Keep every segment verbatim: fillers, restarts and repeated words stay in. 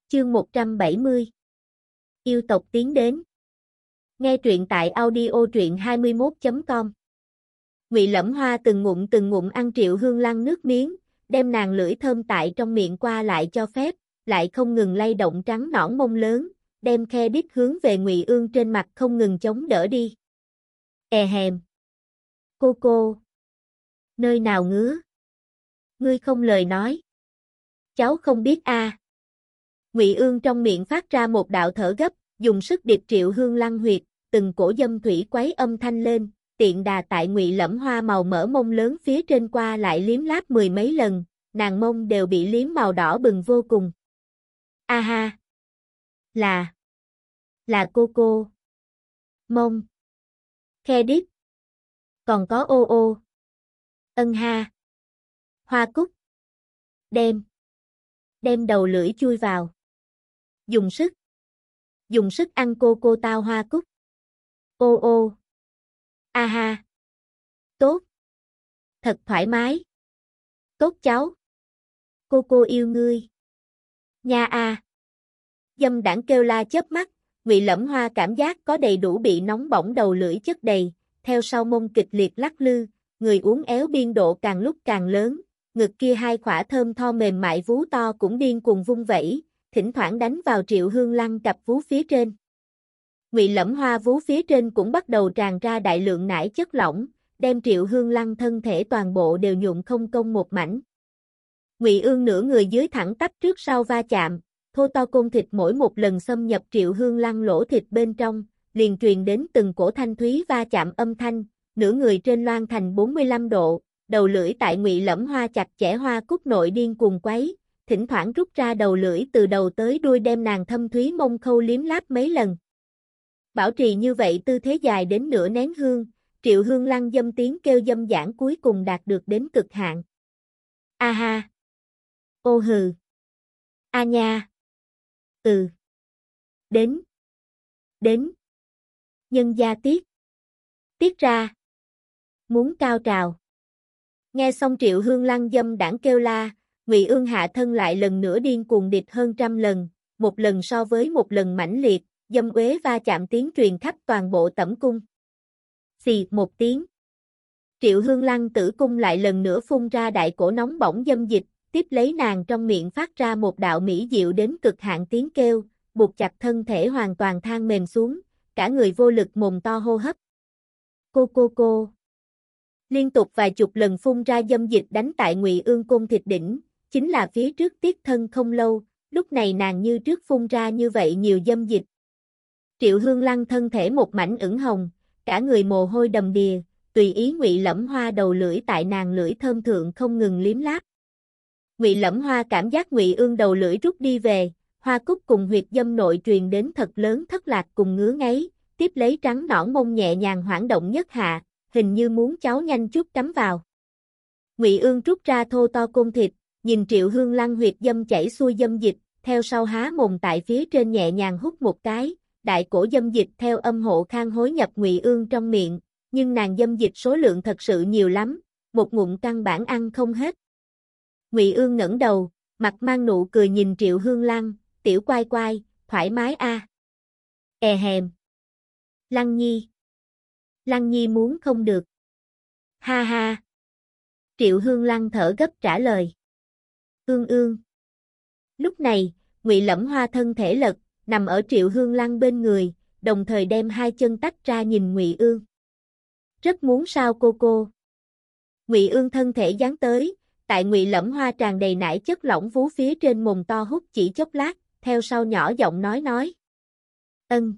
Chương một trăm bảy mươi. Yêu tộc tiến đến. Nghe truyện tại audio truyện hai mươi mốt chấm com. Ngụy Lẫm Hoa từng ngụm từng ngụm ăn Triệu Hương Lăng nước miếng, đem nàng lưỡi thơm tại trong miệng qua lại cho phép, lại không ngừng lay động trắng nõn mông lớn, đem khe đít hướng về Ngụy Ương trên mặt không ngừng chống đỡ đi. E hèm. Cô cô. Nơi nào ngứa? Ngươi không lời nói. Cháu không biết a. À. Ngụy Ương trong miệng phát ra một đạo thở gấp, dùng sức điệp Triệu Hương Lăng huyệt, từng cổ dâm thủy quấy âm thanh lên, tiện đà tại Ngụy Lẫm Hoa màu mỡ mông lớn phía trên qua lại liếm láp mười mấy lần, nàng mông đều bị liếm màu đỏ bừng vô cùng. A ha! Là... là cô cô. Mông. Khe đít. Còn có ô ô. Ân ha. Hoa cúc. Đem. Đem đầu lưỡi chui vào. Dùng sức. Dùng sức ăn cô cô tao hoa cúc. Ô ô. A ha. Tốt. Thật thoải mái. Tốt cháu. Cô cô yêu ngươi. Nha a. Dâm đãng kêu la chớp mắt, Ngụy Lẫm Hoa cảm giác có đầy đủ bị nóng bỏng đầu lưỡi chất đầy, theo sau mông kịch liệt lắc lư, người uốn éo biên độ càng lúc càng lớn, ngực kia hai khỏa thơm tho mềm mại vú to cũng điên cuồng vung vẩy, thỉnh thoảng đánh vào Triệu Hương Lăng cặp vú phía trên. Ngụy Lẫm Hoa vú phía trên cũng bắt đầu tràn ra đại lượng nải chất lỏng, đem Triệu Hương Lăng thân thể toàn bộ đều nhuộm không công một mảnh. Ngụy Ương nửa người dưới thẳng tắp trước sau va chạm, thô to côn thịt mỗi một lần xâm nhập Triệu Hương Lăng lỗ thịt bên trong, liền truyền đến từng cổ thanh thúy va chạm âm thanh, nửa người trên loan thành bốn mươi lăm độ, đầu lưỡi tại Ngụy Lẫm Hoa chặt chẽ hoa cúc nội điên cuồng quấy, thỉnh thoảng rút ra đầu lưỡi từ đầu tới đuôi đem nàng thâm thúy mông khâu liếm láp mấy lần. Bảo trì như vậy tư thế dài đến nửa nén hương, Triệu Hương Lăng dâm tiếng kêu dâm dãn cuối cùng đạt được đến cực hạn. A ha. Ô hừ. A nha. Ừ. Đến. Đến. Nhân gia tiết. Tiết ra. Muốn cao trào. Nghe xong Triệu Hương Lăng dâm đãng kêu la, Ngụy Ương hạ thân lại lần nữa điên cuồng địch hơn trăm lần, một lần so với một lần mãnh liệt, dâm uế va chạm tiếng truyền khắp toàn bộ tẩm cung. Xì một tiếng. Triệu Hương Lăng tử cung lại lần nữa phun ra đại cổ nóng bỏng dâm dịch, tiếp lấy nàng trong miệng phát ra một đạo mỹ diệu đến cực hạn tiếng kêu, buộc chặt thân thể hoàn toàn than mềm xuống, cả người vô lực mồm to hô hấp. Cô cô cô. Liên tục vài chục lần phun ra dâm dịch đánh tại Ngụy Ương côn thịt đỉnh, chính là phía trước tiết thân không lâu, lúc này nàng như trước phun ra như vậy nhiều dâm dịch. Triệu Hương Lăng thân thể một mảnh ửng hồng, cả người mồ hôi đầm đìa, tùy ý Ngụy Lẫm Hoa đầu lưỡi tại nàng lưỡi thơm thượng không ngừng liếm láp. Ngụy Lẫm Hoa cảm giác Ngụy Ương đầu lưỡi rút đi về, hoa cúc cùng huyệt dâm nội truyền đến thật lớn thất lạc cùng ngứa ngáy, tiếp lấy trắng nõn mông nhẹ nhàng hoảng động nhất hạ, hình như muốn cháu nhanh chút cắm vào. Ngụy Ương rút ra thô to côn thịt, nhìn Triệu Hương Lăng huyệt dâm chảy xuôi dâm dịch, theo sau há mồm tại phía trên nhẹ nhàng hút một cái, đại cổ dâm dịch theo âm hộ khang hối nhập Ngụy Ương trong miệng, nhưng nàng dâm dịch số lượng thật sự nhiều lắm, một ngụm căn bản ăn không hết. Ngụy Ương ngẩng đầu, mặt mang nụ cười nhìn Triệu Hương Lăng, tiểu quai quai, thoải mái a. À. E hèm. Lăng Nhi. Lăng Nhi muốn không được. Ha ha. Triệu Hương Lăng thở gấp trả lời. Ương ương. Lúc này, Ngụy Lẫm Hoa thân thể lật, nằm ở Triệu Hương Lăng bên người, đồng thời đem hai chân tách ra nhìn Ngụy Ương. Rất muốn sao cô cô. Ngụy Ương thân thể dán tới, tại Ngụy Lẫm Hoa tràn đầy nải chất lỏng vú phía trên mồm to hút chỉ chốc lát, theo sau nhỏ giọng nói nói. Ân.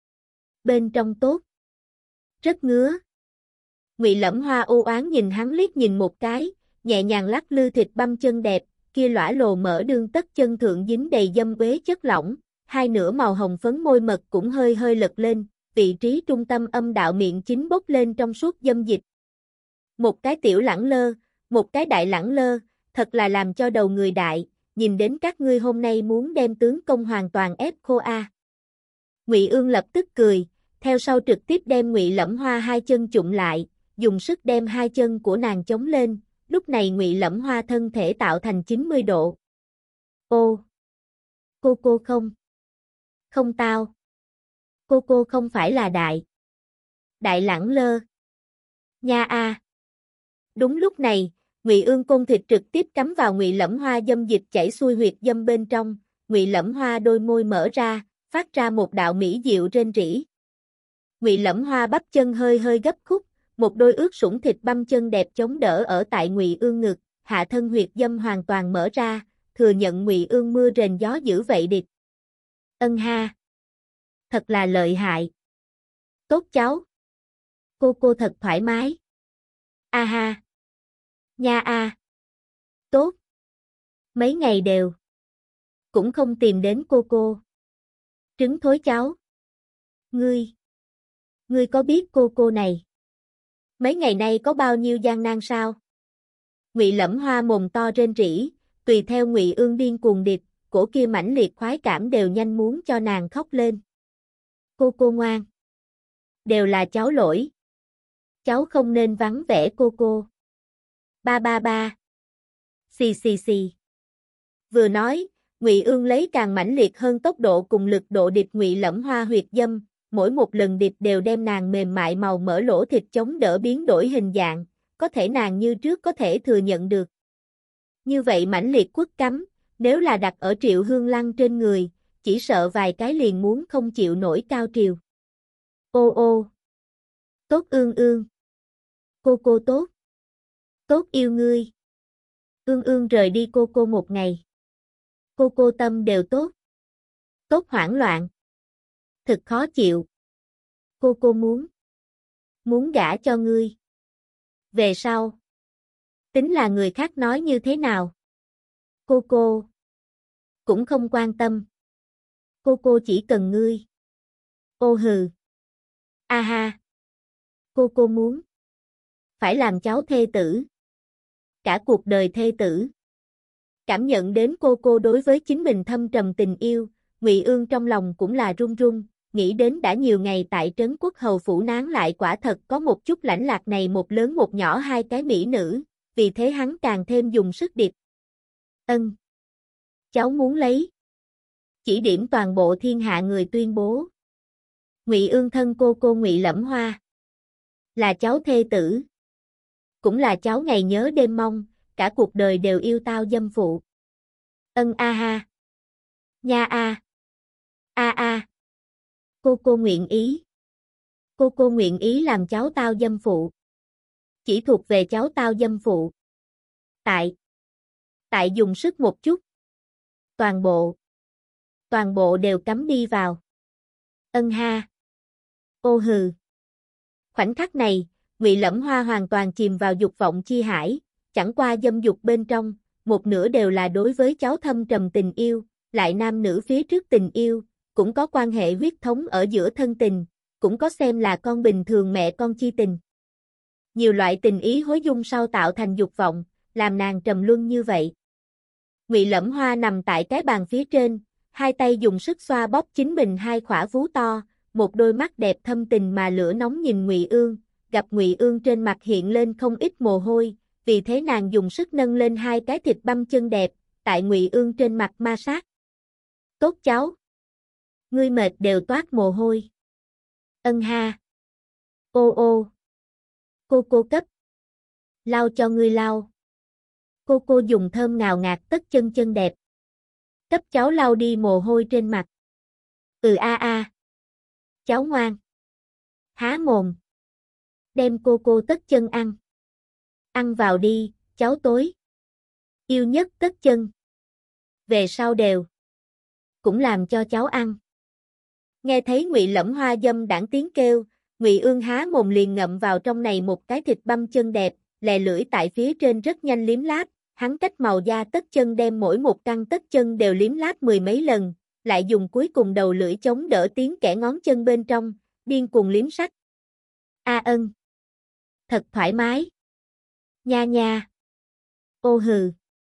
Bên trong tốt. Rất ngứa. Ngụy Lẫm Hoa u oán nhìn hắn liếc nhìn một cái, nhẹ nhàng lắc lư thịt băm chân đẹp, kia lõa lồ mỡ đương tất chân thượng dính đầy dâm uế chất lỏng, hai nửa màu hồng phấn môi mật cũng hơi hơi lật lên, vị trí trung tâm âm đạo miệng chính bốc lên trong suốt dâm dịch. Một cái tiểu lẳng lơ, một cái đại lẳng lơ, thật là làm cho đầu người đại, nhìn đến các ngươi hôm nay muốn đem tướng công hoàn toàn ép khô a. À. Ngụy Ương lập tức cười, theo sau trực tiếp đem Ngụy Lẫm Hoa hai chân chụm lại, dùng sức đem hai chân của nàng chống lên, lúc này Ngụy Lẫm Hoa thân thể tạo thành chín mươi độ. Ô! Cô cô không. Không tao. Cô cô không phải là đại. Đại lẳng lơ. Nha a. Đúng lúc này, Ngụy Ương côn thịt trực tiếp cắm vào Ngụy Lẫm Hoa dâm dịch chảy xuôi huyệt dâm bên trong, Ngụy Lẫm Hoa đôi môi mở ra, phát ra một đạo mỹ diệu rên rỉ. Ngụy Lẫm Hoa bắp chân hơi hơi gấp khúc, một đôi ướt sũng thịt băm chân đẹp chống đỡ ở tại Ngụy Ương ngực, hạ thân huyệt dâm hoàn toàn mở ra, thừa nhận Ngụy Ương mưa rền gió dữ vậy địch. Ân ha. Thật là lợi hại. Tốt cháu. Cô cô thật thoải mái. A ha. Nha a. Tốt. Mấy ngày đều. Cũng không tìm đến cô cô. Trứng thối cháu. Ngươi. Ngươi có biết cô cô này? Mấy ngày nay có bao nhiêu gian nan sao? Ngụy Lẫm Hoa mồm to rên rỉ, tùy theo Ngụy Ương điên cuồng địch, cổ kia mãnh liệt khoái cảm đều nhanh muốn cho nàng khóc lên. Cô cô ngoan. Đều là cháu lỗi. Cháu không nên vắng vẻ cô cô. Ba ba ba. Xì xì xì. Vừa nói, Ngụy Ương lấy càng mãnh liệt hơn tốc độ cùng lực độ địch Ngụy Lẫm Hoa huyệt dâm, mỗi một lần địch đều đem nàng mềm mại màu mỡ lỗ thịt chống đỡ biến đổi hình dạng, có thể nàng như trước có thể thừa nhận được. Như vậy mãnh liệt quất cắm, nếu là đặt ở Triệu Hương Lăng trên người, chỉ sợ vài cái liền muốn không chịu nổi cao triều. Ô ô. Tốt Ương Ương. Cô cô tốt. Tốt yêu ngươi. Ương Ương rời đi cô cô một ngày. Cô cô tâm đều tốt. Tốt hoảng loạn. Thật khó chịu. Cô cô muốn. Muốn gả cho ngươi. Về sau. Tính là người khác nói như thế nào. Cô cô. Cũng không quan tâm. Cô cô chỉ cần ngươi. Ô hừ. A ha. Cô cô muốn. Phải làm cháu thê tử. Cả cuộc đời thê tử. Cảm nhận đến cô cô đối với chính mình thâm trầm tình yêu, Ngụy Ương trong lòng cũng là run run, nghĩ đến đã nhiều ngày tại trấn quốc hầu phủ nán lại quả thật có một chút lãnh lạc này một lớn một nhỏ hai cái mỹ nữ, vì thế hắn càng thêm dùng sức điệp. Ân. Cháu muốn lấy. Chỉ điểm toàn bộ thiên hạ người tuyên bố. Ngụy Ương thân cô cô Ngụy Lẫm Hoa. Là cháu thê tử. Cũng là cháu ngày nhớ đêm mong, cả cuộc đời đều yêu tao dâm phụ. Ân a ha. Nha a. A a. Cô cô nguyện ý. Cô cô nguyện ý làm cháu tao dâm phụ. Chỉ thuộc về cháu tao dâm phụ. Tại. Tại dùng sức một chút. Toàn bộ. Toàn bộ đều cắm đi vào. Ân ha. Ô hừ. Khoảnh khắc này, Ngụy Lẫm Hoa hoàn toàn chìm vào dục vọng chi hải, chẳng qua dâm dục bên trong, một nửa đều là đối với cháu thâm trầm tình yêu, lại nam nữ phía trước tình yêu, cũng có quan hệ huyết thống ở giữa thân tình, cũng có xem là con bình thường mẹ con chi tình. Nhiều loại tình ý hối dung sau tạo thành dục vọng, làm nàng trầm luân như vậy. Ngụy Lẫm Hoa nằm tại cái bàn phía trên, hai tay dùng sức xoa bóp chính mình hai khỏa vú to, một đôi mắt đẹp thâm tình mà lửa nóng nhìn Ngụy Ương, gặp Ngụy Ương trên mặt hiện lên không ít mồ hôi, vì thế nàng dùng sức nâng lên hai cái thịt băm chân đẹp, tại Ngụy Ương trên mặt ma sát. Tốt cháu. Ngươi mệt đều toát mồ hôi. Ân ha. Ô ô. Cô cô cấp. Lau cho ngươi lau. Cô cô dùng thơm ngào ngạt tất chân chân đẹp. Cấp cháu lau đi mồ hôi trên mặt. Ừ a a. Cháu ngoan. Há mồm. Đem cô cô tất chân ăn. Ăn vào đi, cháu tối. Yêu nhất tất chân. Về sau đều. Cũng làm cho cháu ăn. Nghe thấy Ngụy Lẫm Hoa dâm đãng tiếng kêu, Ngụy Ương há mồm liền ngậm vào trong này một cái thịt băm chân đẹp, lè lưỡi tại phía trên rất nhanh liếm láp, hắn cách màu da tất chân đem mỗi một căn tất chân đều liếm láp mười mấy lần, lại dùng cuối cùng đầu lưỡi chống đỡ tiếng kẻ ngón chân bên trong, điên cuồng liếm sách. A ân. Thật thoải mái. Nha nha. Ô hừ.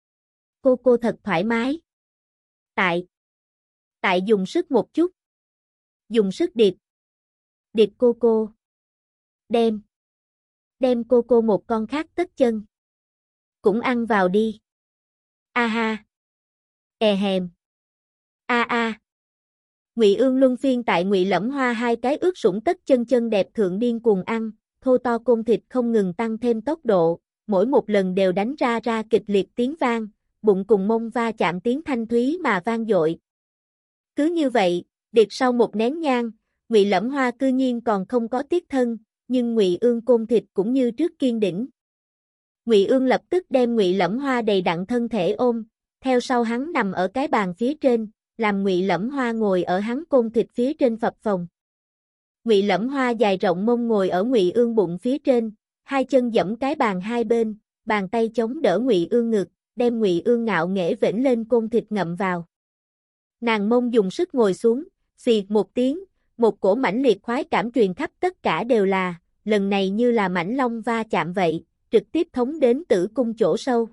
Cô cô thật thoải mái. Tại. Tại dùng sức một chút. Dùng sức điệp. Điệp cô cô. Đem. Đem cô cô một con khác tất chân. Cũng ăn vào đi. A ha. E hèm. A a. Ngụy Ương luân phiên tại Ngụy Lẫm Hoa hai cái ướt sũng tất chân chân đẹp thượng điên cuồng ăn, thô to côn thịt không ngừng tăng thêm tốc độ, mỗi một lần đều đánh ra ra kịch liệt tiếng vang, bụng cùng mông va chạm tiếng thanh thúy mà vang dội. Cứ như vậy, điệt sau một nén nhang, Ngụy Lẫm Hoa cư nhiên còn không có tiếc thân, nhưng Ngụy Ương côn thịt cũng như trước kiên đỉnh. Ngụy Ương lập tức đem Ngụy Lẫm Hoa đầy đặn thân thể ôm, theo sau hắn nằm ở cái bàn phía trên, làm Ngụy Lẫm Hoa ngồi ở hắn côn thịt phía trên phập phồng. Ngụy Lẫm Hoa dài rộng mông ngồi ở Ngụy Ương bụng phía trên, hai chân giẫm cái bàn hai bên, bàn tay chống đỡ Ngụy Ương ngực, đem Ngụy Ương ngạo nghễ vểnh lên côn thịt ngậm vào. Nàng mông dùng sức ngồi xuống, xì một tiếng, một cổ mãnh liệt khoái cảm truyền khắp tất cả đều là, lần này như là mãnh long va chạm vậy, trực tiếp thống đến tử cung chỗ sâu.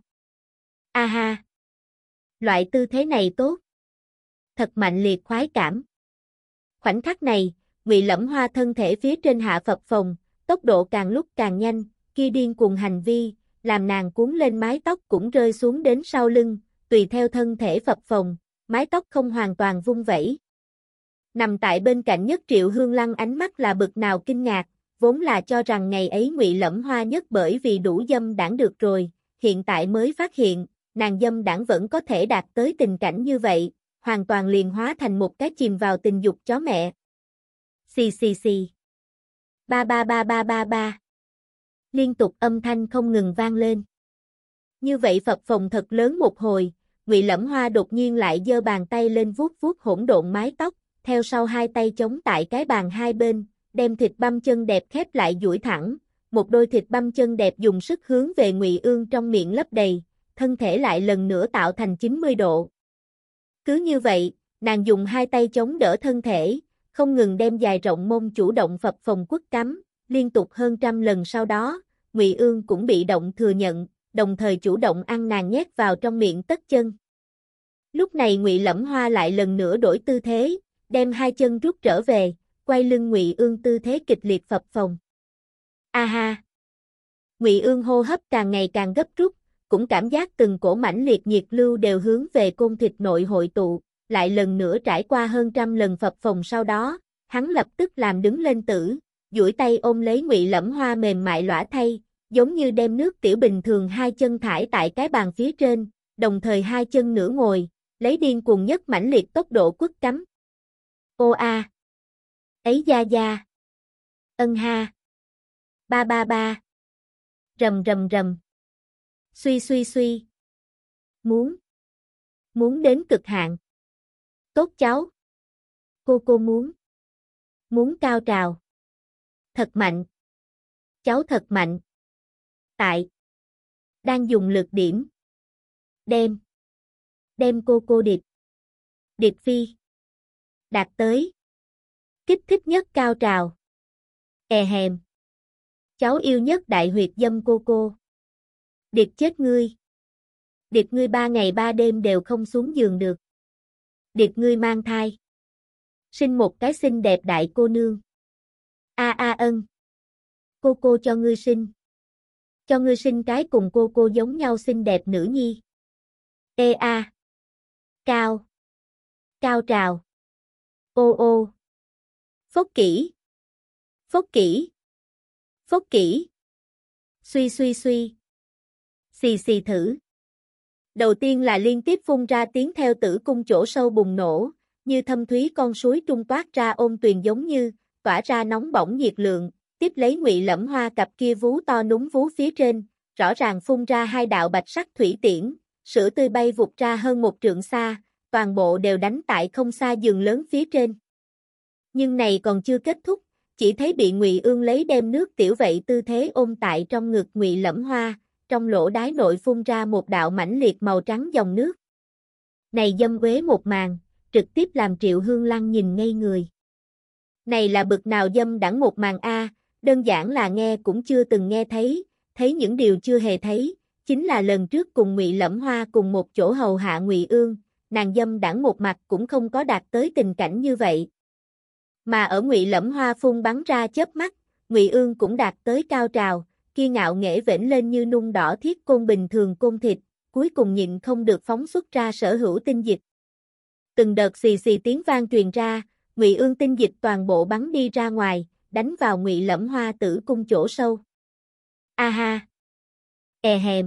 A ha! Loại tư thế này tốt. Thật mạnh liệt khoái cảm. Khoảnh khắc này, Ngụy Lẫm Hoa thân thể phía trên hạ phập phồng, tốc độ càng lúc càng nhanh, kia điên cuồng hành vi, làm nàng cuốn lên mái tóc cũng rơi xuống đến sau lưng, tùy theo thân thể phập phồng, mái tóc không hoàn toàn vung vẩy. Nằm tại bên cạnh Nhất Triệu Hương Lăng ánh mắt là bực nào kinh ngạc, vốn là cho rằng ngày ấy Ngụy Lẫm Hoa nhất bởi vì đủ dâm đãng được rồi, hiện tại mới phát hiện, nàng dâm đãng vẫn có thể đạt tới tình cảnh như vậy, hoàn toàn liền hóa thành một cái chìm vào tình dục chó mẹ. Xì xì xì. Ba ba ba ba ba ba. Liên tục âm thanh không ngừng vang lên. Như vậy phập phồng thật lớn một hồi, Ngụy Lẫm Hoa đột nhiên lại giơ bàn tay lên vuốt vuốt hỗn độn mái tóc, theo sau hai tay chống tại cái bàn hai bên, đem thịt băm chân đẹp khép lại duỗi thẳng, một đôi thịt băm chân đẹp dùng sức hướng về Ngụy Ương trong miệng lấp đầy, thân thể lại lần nữa tạo thành chín mươi độ. Cứ như vậy, nàng dùng hai tay chống đỡ thân thể, không ngừng đem dài rộng mông chủ động phập phồng quất cắm, liên tục hơn trăm lần sau đó, Ngụy Ương cũng bị động thừa nhận, đồng thời chủ động ăn nàng nhét vào trong miệng tất chân. Lúc này Ngụy Lẫm Hoa lại lần nữa đổi tư thế, đem hai chân rút trở về, quay lưng Ngụy Ương tư thế kịch liệt phập phồng. A ha! Ngụy Ương hô hấp càng ngày càng gấp rút, cũng cảm giác từng cổ mãnh liệt nhiệt lưu đều hướng về côn thịt nội hội tụ, lại lần nữa trải qua hơn trăm lần phập phồng sau đó, hắn lập tức làm đứng lên tử, duỗi tay ôm lấy Ngụy Lẫm Hoa mềm mại lõa thay, giống như đem nước tiểu bình thường hai chân thải tại cái bàn phía trên, đồng thời hai chân nửa ngồi, lấy điên cuồng nhất mãnh liệt tốc độ quất cắm. Ô a! Ấy da da! Ân ha! Ba ba ba! Rầm rầm rầm! Suy suy suy! Muốn! Muốn đến cực hạn! Tốt cháu! Cô cô muốn! Muốn cao trào! Thật mạnh! Cháu thật mạnh! Tại! Đang dùng lực điểm! Đem! Đem cô cô điệp! Điệp phi! Đạt tới! Kích thích nhất cao trào! E hèm! Cháu yêu nhất đại huyệt dâm cô cô! Điệp chết ngươi! Điệp ngươi ba ngày ba đêm đều không xuống giường được! Điệp ngươi mang thai! Sinh một cái xinh đẹp đại cô nương! A a ân! Cô cô cho ngươi sinh! Cho ngươi sinh cái cùng cô cô giống nhau xinh đẹp nữ nhi! Ê a! Cao! Cao trào! Ô ô! Phốc kỹ! Phốc kỹ! Phốc kỹ! Suy suy suy! Xì xì thử! Đầu tiên là liên tiếp phun ra tiếng theo tử cung chỗ sâu bùng nổ, như thâm thúy con suối trung toát ra ôn tuyền giống như, tỏa ra nóng bỏng nhiệt lượng, tiếp lấy Ngụy Lẫm Hoa cặp kia vú to núm vú phía trên, rõ ràng phun ra hai đạo bạch sắc thủy tiễn, sữa tươi bay vụt ra hơn một trượng xa, toàn bộ đều đánh tại không xa giường lớn phía trên. Nhưng này còn chưa kết thúc, chỉ thấy bị Ngụy Ương lấy đem nước tiểu vậy tư thế ôm tại trong ngực Ngụy Lẫm Hoa, trong lỗ đái nội phun ra một đạo mãnh liệt màu trắng dòng nước. Này dâm uế một màn, trực tiếp làm Triệu Hương Lăng nhìn ngây người. Này là bực nào dâm đãng một màn a, đơn giản là nghe cũng chưa từng nghe thấy, thấy những điều chưa hề thấy, chính là lần trước cùng Ngụy Lẫm Hoa cùng một chỗ hầu hạ Ngụy Ương, nàng dâm đãng một mặt cũng không có đạt tới tình cảnh như vậy. Mà ở Ngụy Lẫm Hoa phun bắn ra chớp mắt, Ngụy Ương cũng đạt tới cao trào, kia ngạo nghễ vểnh lên như nung đỏ thiết côn bình thường côn thịt, cuối cùng nhịn không được phóng xuất ra sở hữu tinh dịch. Từng đợt xì xì tiếng vang truyền ra, Ngụy Ương tinh dịch toàn bộ bắn đi ra ngoài, đánh vào Ngụy Lẫm Hoa tử cung chỗ sâu. A ha! E hèm!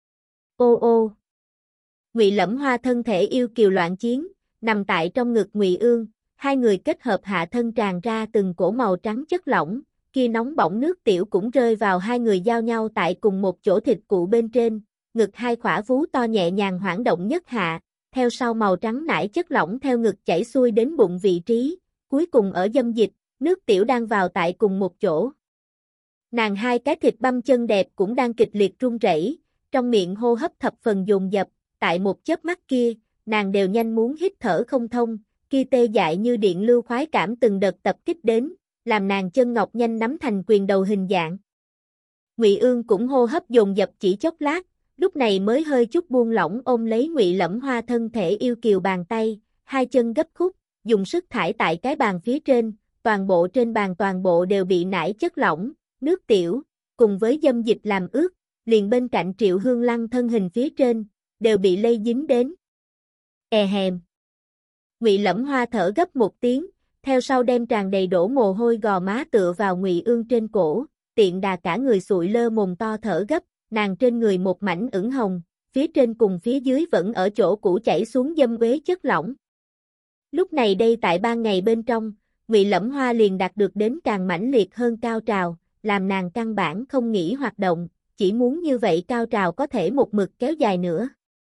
Ô ô! Ngụy Lẫm Hoa thân thể yêu kiều loạn chiến, nằm tại trong ngực Ngụy Ương, hai người kết hợp hạ thân tràn ra từng cổ màu trắng chất lỏng, kia nóng bỏng nước tiểu cũng rơi vào hai người giao nhau tại cùng một chỗ thịt cụ bên trên, ngực hai khỏa vú to nhẹ nhàng hoảng động nhất hạ, theo sau màu trắng nải chất lỏng theo ngực chảy xuôi đến bụng vị trí, cuối cùng ở dâm dịch, nước tiểu đang vào tại cùng một chỗ. Nàng hai cái thịt băm chân đẹp cũng đang kịch liệt run rẩy, trong miệng hô hấp thập phần dồn dập, tại một chớp mắt kia, nàng đều nhanh muốn hít thở không thông, kia tê dại như điện lưu khoái cảm từng đợt tập kích đến, làm nàng chân ngọc nhanh nắm thành quyền đầu hình dạng. Ngụy Ương cũng hô hấp dồn dập chỉ chốc lát, lúc này mới hơi chút buông lỏng ôm lấy Ngụy Lẫm Hoa thân thể yêu kiều bàn tay, hai chân gấp khúc, dùng sức thải tại cái bàn phía trên, toàn bộ trên bàn toàn bộ đều bị nải chất lỏng, nước tiểu, cùng với dâm dịch làm ướt, liền bên cạnh Triệu Hương Lăng thân hình phía trên, đều bị lây dính đến. E hèm. Ngụy Lẫm Hoa thở gấp một tiếng, theo sau đem tràn đầy đổ mồ hôi gò má tựa vào Ngụy Ương trên cổ, tiện đà cả người sụi lơ mồm to thở gấp, nàng trên người một mảnh ửng hồng, phía trên cùng phía dưới vẫn ở chỗ cũ chảy xuống dâm uế chất lỏng. Lúc này đây tại ba ngày bên trong, Ngụy Lẫm Hoa liền đạt được đến càng mãnh liệt hơn cao trào, làm nàng căn bản không nghĩ hoạt động, chỉ muốn như vậy cao trào có thể một mực kéo dài nữa.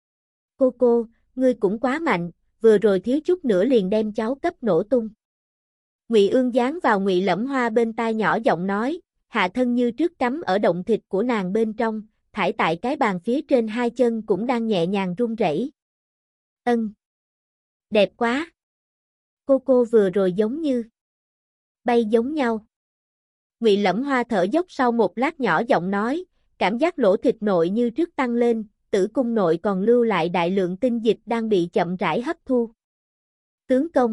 Cô cô, ngươi cũng quá mạnh, vừa rồi thiếu chút nữa liền đem cháu cấp nổ tung. Ngụy Ương dán vào Ngụy Lẫm Hoa bên tai nhỏ giọng nói, hạ thân như trước cắm ở động thịt của nàng bên trong, thải tại cái bàn phía trên hai chân cũng đang nhẹ nhàng run rẩy. Ân. Đẹp quá. Cô cô vừa rồi giống như bay giống nhau. Ngụy Lẫm Hoa thở dốc sau một lát nhỏ giọng nói, cảm giác lỗ thịt nội như trước tăng lên, tử cung nội còn lưu lại đại lượng tinh dịch đang bị chậm rãi hấp thu. Tướng công.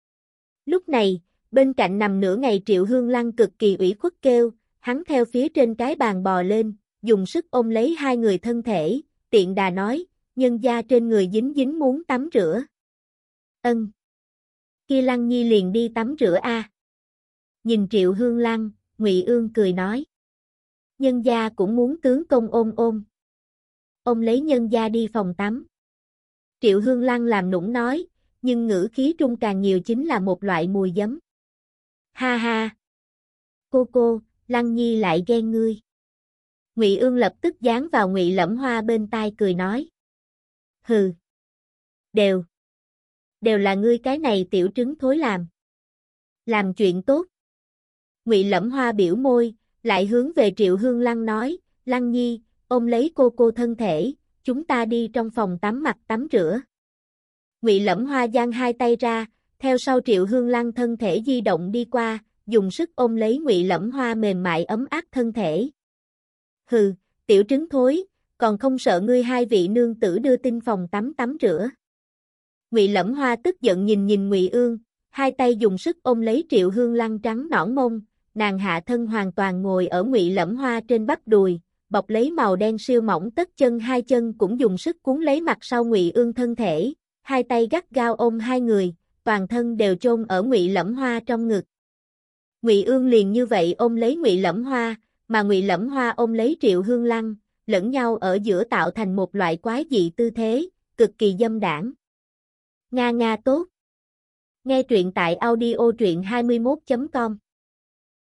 Lúc này, bên cạnh nằm nửa ngày Triệu Hương Lăng cực kỳ ủy khuất kêu, hắn theo phía trên cái bàn bò lên, dùng sức ôm lấy hai người thân thể, tiện đà nói, nhân gia trên người dính dính muốn tắm rửa. Ân. Kia Lăng Nhi liền đi tắm rửa a. Nhìn Triệu Hương Lăng, Ngụy Ương cười nói. Nhân gia cũng muốn tướng công ôm ôm. Ông lấy nhân gia đi phòng tắm. Triệu Hương Lăng làm nũng nói, nhưng ngữ khí trung càng nhiều chính là một loại mùi giấm. Ha ha. Cô cô, Lăng Nhi lại ghen ngươi. Ngụy Ương lập tức dán vào Ngụy Lẫm Hoa bên tai cười nói. Hừ. Đều. Đều là ngươi cái này tiểu trứng thối làm. Làm chuyện tốt. Ngụy Lẫm Hoa biểu môi, lại hướng về Triệu Hương Lăng nói, Lăng Nhi, ôm lấy cô cô thân thể, chúng ta đi trong phòng tắm mặt tắm rửa. Ngụy Lẫm Hoa giang hai tay ra, theo sau Triệu Hương Lăng thân thể di động đi qua, dùng sức ôm lấy Ngụy Lẫm Hoa mềm mại ấm áp thân thể. Hừ, tiểu trứng thối, còn không sợ ngươi hai vị nương tử đưa tin phòng tắm tắm rửa. Ngụy Lẫm Hoa tức giận nhìn nhìn Ngụy Ương, hai tay dùng sức ôm lấy Triệu Hương Lăng trắng nõn mông, nàng hạ thân hoàn toàn ngồi ở Ngụy Lẫm Hoa trên bắp đùi, bọc lấy màu đen siêu mỏng tất chân hai chân cũng dùng sức cuốn lấy mặt sau Ngụy Ương thân thể, hai tay gắt gao ôm hai người, toàn thân đều chôn ở Ngụy Lẫm Hoa trong ngực. Ngụy Ương liền như vậy ôm lấy Ngụy Lẫm Hoa, mà Ngụy Lẫm Hoa ôm lấy Triệu Hương Lăng, lẫn nhau ở giữa tạo thành một loại quái dị tư thế, cực kỳ dâm đãng. Nga nga tốt. Nghe truyện tại audio truyện hai mươi mốt chấm com